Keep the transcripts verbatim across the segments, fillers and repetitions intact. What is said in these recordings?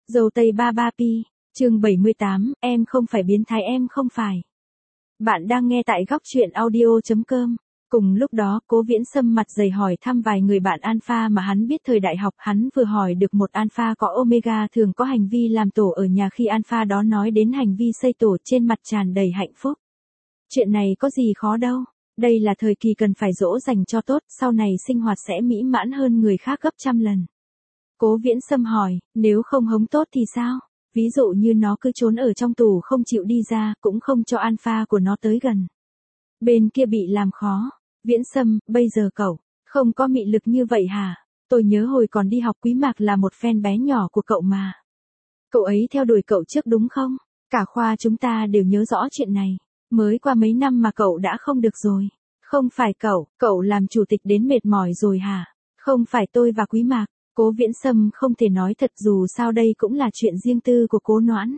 Dâu tây ba ba pi, chương bảy mươi tám, em không phải biến thái em không phải. Bạn đang nghe tại góc truyện audio chấm com. Cùng lúc đó, Cố Viễn Sâm mặt dày hỏi thăm vài người bạn alpha mà hắn biết thời đại học. Hắn vừa hỏi được một alpha có omega thường có hành vi làm tổ ở nhà khi alpha đó nói đến hành vi xây tổ, trên mặt tràn đầy hạnh phúc. Chuyện này có gì khó đâu, đây là thời kỳ cần phải dỗ dành cho tốt, sau này sinh hoạt sẽ mỹ mãn hơn người khác gấp trăm lần. Cố Viễn Sâm hỏi, nếu không hống tốt thì sao? Ví dụ như nó cứ trốn ở trong tủ không chịu đi ra, cũng không cho alpha của nó tới gần. Bên kia bị làm khó. Viễn Sâm, bây giờ cậu không có mị lực như vậy hả? Tôi nhớ hồi còn đi học Quý Mạc là một fan bé nhỏ của cậu mà. Cậu ấy theo đuổi cậu trước đúng không? Cả khoa chúng ta đều nhớ rõ chuyện này. Mới qua mấy năm mà cậu đã không được rồi. Không phải cậu, cậu làm chủ tịch đến mệt mỏi rồi hả? Không phải tôi và Quý Mạc. Cố Viễn Sâm không thể nói thật, dù sao đây cũng là chuyện riêng tư của Cố Noãn.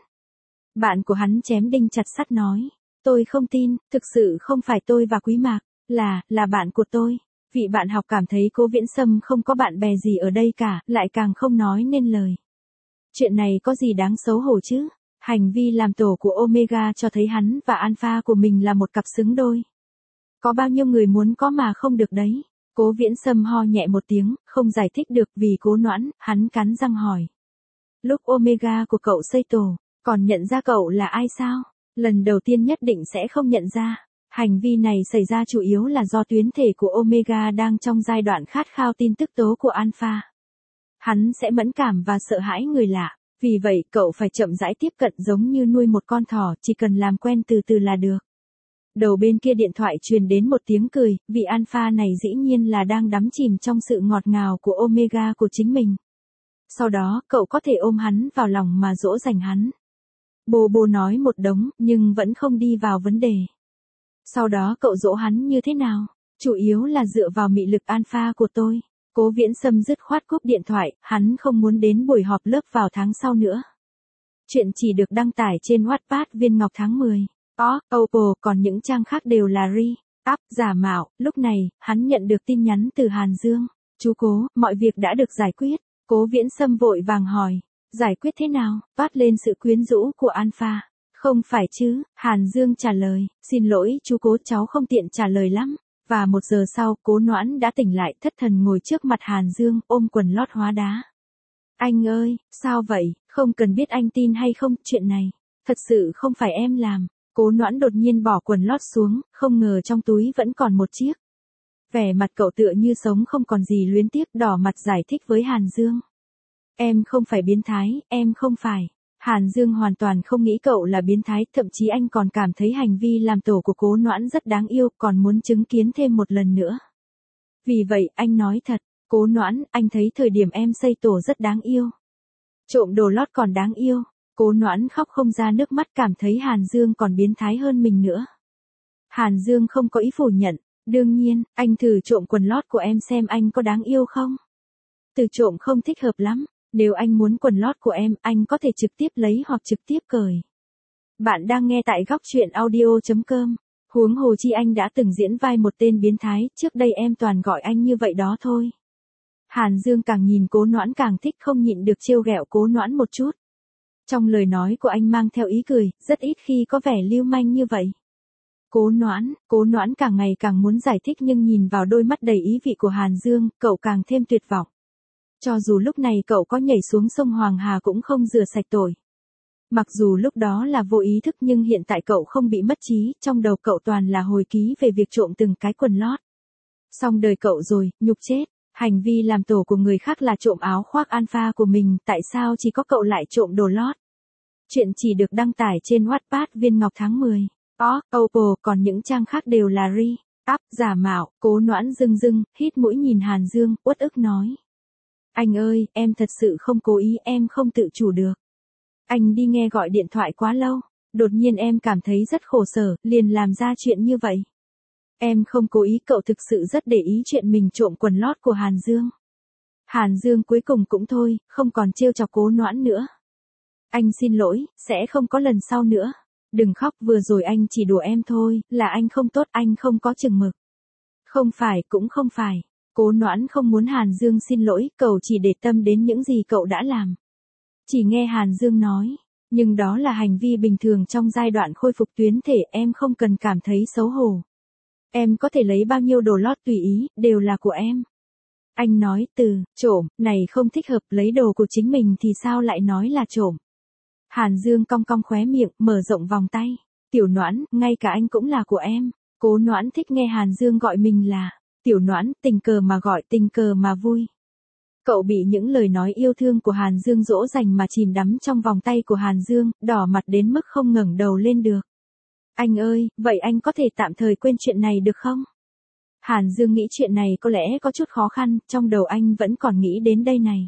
Bạn của hắn chém đinh chặt sắt nói. Tôi không tin, thực sự không phải tôi và Quý Mạc, là, là bạn của tôi. Vị bạn học cảm thấy Cố Viễn Sâm không có bạn bè gì ở đây cả, lại càng không nói nên lời. Chuyện này có gì đáng xấu hổ chứ? Hành vi làm tổ của Omega cho thấy hắn và Alpha của mình là một cặp xứng đôi. Có bao nhiêu người muốn có mà không được đấy. Cố Viễn Sâm ho nhẹ một tiếng, không giải thích được vì Cố Noãn, hắn cắn răng hỏi. Lúc Omega của cậu xây tổ, còn nhận ra cậu là ai sao? Lần đầu tiên nhất định sẽ không nhận ra. Hành vi này xảy ra chủ yếu là do tuyến thể của Omega đang trong giai đoạn khát khao tin tức tố của Alpha. Hắn sẽ mẫn cảm và sợ hãi người lạ, vì vậy cậu phải chậm rãi tiếp cận giống như nuôi một con thỏ, chỉ cần làm quen từ từ là được. Đầu bên kia điện thoại truyền đến một tiếng cười, vị alpha này dĩ nhiên là đang đắm chìm trong sự ngọt ngào của omega của chính mình. Sau đó, cậu có thể ôm hắn vào lòng mà dỗ dành hắn. Bồ bồ nói một đống, nhưng vẫn không đi vào vấn đề. Sau đó cậu dỗ hắn như thế nào? Chủ yếu là dựa vào mị lực alpha của tôi. Cố Viễn Sâm dứt khoát cúp điện thoại, hắn không muốn đến buổi họp lớp vào tháng sau nữa. Chuyện chỉ được đăng tải trên Wattpad Viên Ngọc tháng mười. Có, Oppo, còn những trang khác đều là re-up, giả mạo. Lúc này, hắn nhận được tin nhắn từ Hàn Dương. Chú Cố, mọi việc đã được giải quyết. Cố Viễn Sâm vội vàng hỏi. Giải quyết thế nào? Toát lên sự quyến rũ của Alpha. Không phải chứ, Hàn Dương trả lời. Xin lỗi chú Cố, cháu không tiện trả lời lắm. Và một giờ sau, Cố Noãn đã tỉnh lại, thất thần ngồi trước mặt Hàn Dương, ôm quần lót hóa đá. Anh ơi, sao vậy? Không cần biết anh tin hay không, chuyện này. Thật sự không phải em làm. Cố Noãn đột nhiên bỏ quần lót xuống, không ngờ trong túi vẫn còn một chiếc. Vẻ mặt cậu tựa như sống không còn gì luyến tiếc, đỏ mặt giải thích với Hàn Dương. Em không phải biến thái, em không phải. Hàn Dương hoàn toàn không nghĩ cậu là biến thái, thậm chí anh còn cảm thấy hành vi làm tổ của Cố Noãn rất đáng yêu, còn muốn chứng kiến thêm một lần nữa. Vì vậy, anh nói thật, Cố Noãn, anh thấy thời điểm em xây tổ rất đáng yêu. Trộm đồ lót còn đáng yêu. Cố Noãn khóc không ra nước mắt, cảm thấy Hàn Dương còn biến thái hơn mình nữa. Hàn Dương không có ý phủ nhận. Đương nhiên, anh thử trộm quần lót của em xem anh có đáng yêu không? Từ trộm không thích hợp lắm. Nếu anh muốn quần lót của em, anh có thể trực tiếp lấy hoặc trực tiếp cởi. Bạn đang nghe tại góc truyện audio chấm com. Huống hồ chi anh đã từng diễn vai một tên biến thái, trước đây em toàn gọi anh như vậy đó thôi. Hàn Dương càng nhìn Cố Noãn càng thích, không nhịn được trêu ghẹo Cố Noãn một chút. Trong lời nói của anh mang theo ý cười, rất ít khi có vẻ lưu manh như vậy. Cố Noãn, Cố Noãn càng ngày càng muốn giải thích, nhưng nhìn vào đôi mắt đầy ý vị của Hàn Dương, cậu càng thêm tuyệt vọng. Cho dù lúc này cậu có nhảy xuống sông Hoàng Hà cũng không rửa sạch tội. Mặc dù lúc đó là vô ý thức, nhưng hiện tại cậu không bị mất trí, trong đầu cậu toàn là hồi ký về việc trộm từng cái quần lót. Xong đời cậu rồi, nhục chết. Hành vi làm tổ của người khác là trộm áo khoác alpha của mình, tại sao chỉ có cậu lại trộm đồ lót? Chuyện chỉ được đăng tải trên Wattpad Viên Ngọc tháng mười. Có, Oppo, còn những trang khác đều là re-up, giả mạo. Cố Noãn rưng rưng, hít mũi nhìn Hàn Dương, uất ức nói. Anh ơi, em thật sự không cố ý, em không tự chủ được. Anh đi nghe gọi điện thoại quá lâu, đột nhiên em cảm thấy rất khổ sở, liền làm ra chuyện như vậy. Em không cố ý, cậu thực sự rất để ý chuyện mình trộm quần lót của Hàn Dương. Hàn Dương cuối cùng cũng thôi, không còn trêu chọc Cố Noãn nữa. Anh xin lỗi, sẽ không có lần sau nữa. Đừng khóc, vừa rồi anh chỉ đùa em thôi, là anh không tốt, anh không có chừng mực. Không phải, cũng không phải. Cố Noãn không muốn Hàn Dương xin lỗi, cậu chỉ để tâm đến những gì cậu đã làm. Chỉ nghe Hàn Dương nói, nhưng đó là hành vi bình thường trong giai đoạn khôi phục tuyến thể, em không cần cảm thấy xấu hổ. Em có thể lấy bao nhiêu đồ lót tùy ý, đều là của em. Anh nói từ, trộm, này không thích hợp, lấy đồ của chính mình thì sao lại nói là trộm. Hàn Dương cong cong khóe miệng, mở rộng vòng tay. Tiểu Noãn, ngay cả anh cũng là của em. Cố Noãn thích nghe Hàn Dương gọi mình là Tiểu Noãn, tình cờ mà gọi, tình cờ mà vui. Cậu bị những lời nói yêu thương của Hàn Dương dỗ dành mà chìm đắm trong vòng tay của Hàn Dương, đỏ mặt đến mức không ngẩng đầu lên được. Anh ơi, vậy anh có thể tạm thời quên chuyện này được không? Hàn Dương nghĩ chuyện này có lẽ có chút khó khăn, trong đầu anh vẫn còn nghĩ đến đây này.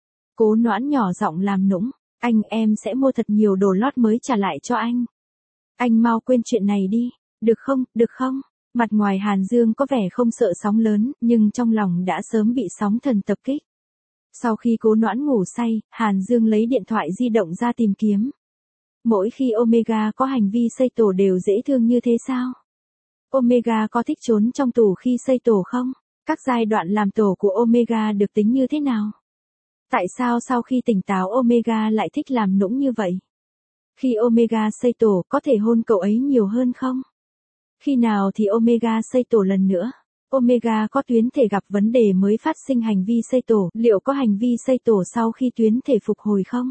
Cố Noãn nhỏ giọng làm nũng, anh em sẽ mua thật nhiều đồ lót mới trả lại cho anh. Anh mau quên chuyện này đi, được không, được không? Mặt ngoài Hàn Dương có vẻ không sợ sóng lớn, nhưng trong lòng đã sớm bị sóng thần tập kích. Sau khi Cố Noãn ngủ say, Hàn Dương lấy điện thoại di động ra tìm kiếm. Mỗi khi Omega có hành vi xây tổ đều dễ thương như thế sao? Omega có thích trốn trong tủ khi xây tổ không? Các giai đoạn làm tổ của Omega được tính như thế nào? Tại sao sau khi tỉnh táo Omega lại thích làm nũng như vậy? Khi Omega xây tổ có thể hôn cậu ấy nhiều hơn không? Khi nào thì Omega xây tổ lần nữa? Omega có tuyến thể gặp vấn đề mới phát sinh hành vi xây tổ, liệu có hành vi xây tổ sau khi tuyến thể phục hồi không?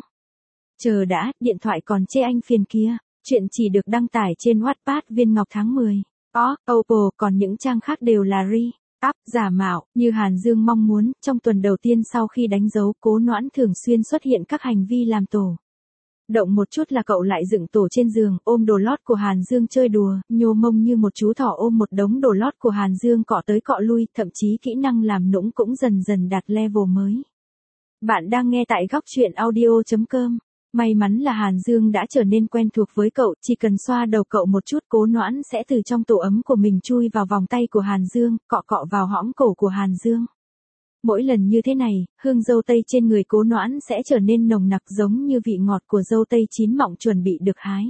Chờ đã, điện thoại còn chê anh phiền kia, chuyện chỉ được đăng tải trên Wattpad Viên Ngọc tháng mười. Ó, Oppo, còn những trang khác đều là re-up, giả mạo, như Hàn Dương mong muốn, trong tuần đầu tiên sau khi đánh dấu, Cố Noãn thường xuyên xuất hiện các hành vi làm tổ. Động một chút là cậu lại dựng tổ trên giường, ôm đồ lót của Hàn Dương chơi đùa, nhô mông như một chú thỏ ôm một đống đồ lót của Hàn Dương cọ tới cọ lui, thậm chí kỹ năng làm nũng cũng dần dần đạt level mới. Bạn đang nghe tại góc truyện audio chấm com. May mắn là Hàn Dương đã trở nên quen thuộc với cậu, chỉ cần xoa đầu cậu một chút Cố Noãn sẽ từ trong tổ ấm của mình chui vào vòng tay của Hàn Dương, cọ cọ vào hõm cổ của Hàn Dương. Mỗi lần như thế này, hương dâu tây trên người Cố Noãn sẽ trở nên nồng nặc giống như vị ngọt của dâu tây chín mọng chuẩn bị được hái.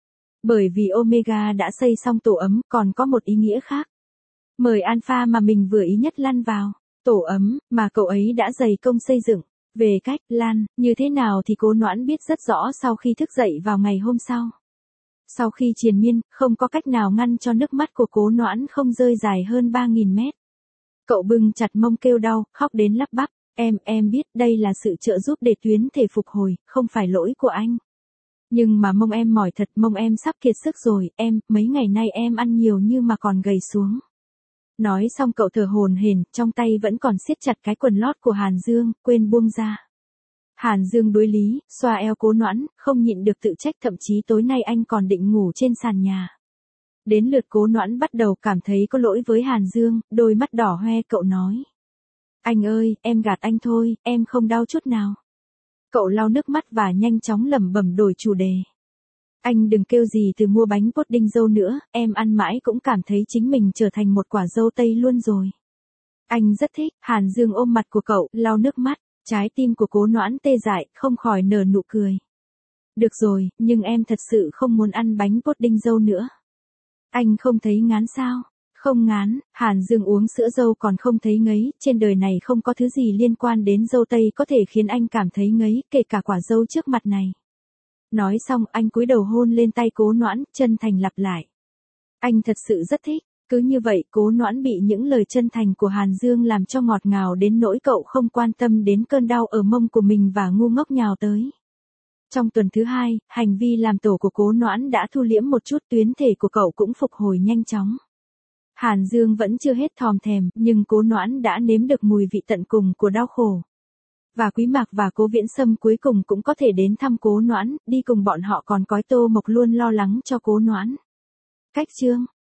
Bởi vì Omega đã xây xong tổ ấm, còn có một ý nghĩa khác. Mời Alpha mà mình vừa ý nhất lăn vào. Tổ ấm, mà cậu ấy đã dày công xây dựng. Về cách lăn, như thế nào thì Cố Noãn biết rất rõ sau khi thức dậy vào ngày hôm sau. Sau khi triền miên, không có cách nào ngăn cho nước mắt của Cố Noãn không rơi dài hơn ba nghìn mét. Cậu bưng chặt mông kêu đau, khóc đến lắp bắp, em, em biết đây là sự trợ giúp để tuyến thể phục hồi, không phải lỗi của anh. Nhưng mà mông em mỏi thật, mông em sắp kiệt sức rồi, em, mấy ngày nay em ăn nhiều nhưng mà còn gầy xuống. Nói xong cậu thở hổn hển, trong tay vẫn còn siết chặt cái quần lót của Hàn Dương, quên buông ra. Hàn Dương đối lý, xoa eo Cố Noãn, không nhịn được tự trách, thậm chí tối nay anh còn định ngủ trên sàn nhà. Đến lượt Cố Noãn bắt đầu cảm thấy có lỗi với Hàn Dương, đôi mắt đỏ hoe cậu nói. Anh ơi, em gạt anh thôi, em không đau chút nào. Cậu lau nước mắt và nhanh chóng lẩm bẩm đổi chủ đề. Anh đừng kêu gì từ mua bánh pudding dâu nữa, em ăn mãi cũng cảm thấy chính mình trở thành một quả dâu tây luôn rồi. Anh rất thích, Hàn Dương ôm mặt của cậu, lau nước mắt, trái tim của Cố Noãn tê dại, không khỏi nở nụ cười. Được rồi, nhưng em thật sự không muốn ăn bánh pudding dâu nữa. Anh không thấy ngán sao? Không ngán, Hàn Dương uống sữa dâu còn không thấy ngấy, trên đời này không có thứ gì liên quan đến dâu tây có thể khiến anh cảm thấy ngấy, kể cả quả dâu trước mặt này. Nói xong anh cúi đầu hôn lên tay Cố Noãn, chân thành lặp lại. Anh thật sự rất thích, cứ như vậy Cố Noãn bị những lời chân thành của Hàn Dương làm cho ngọt ngào đến nỗi cậu không quan tâm đến cơn đau ở mông của mình và ngu ngốc nhào tới. Trong tuần thứ hai, hành vi làm tổ của Cố Noãn đã thu liễm một chút, tuyến thể của cậu cũng phục hồi nhanh chóng. Hàn Dương vẫn chưa hết thòm thèm, nhưng Cố Noãn đã nếm được mùi vị tận cùng của đau khổ. Và Quý Mạc và Cố Viễn Sâm cuối cùng cũng có thể đến thăm Cố Noãn, đi cùng bọn họ còn cói Tô Mộc luôn lo lắng cho Cố Noãn. Cách chương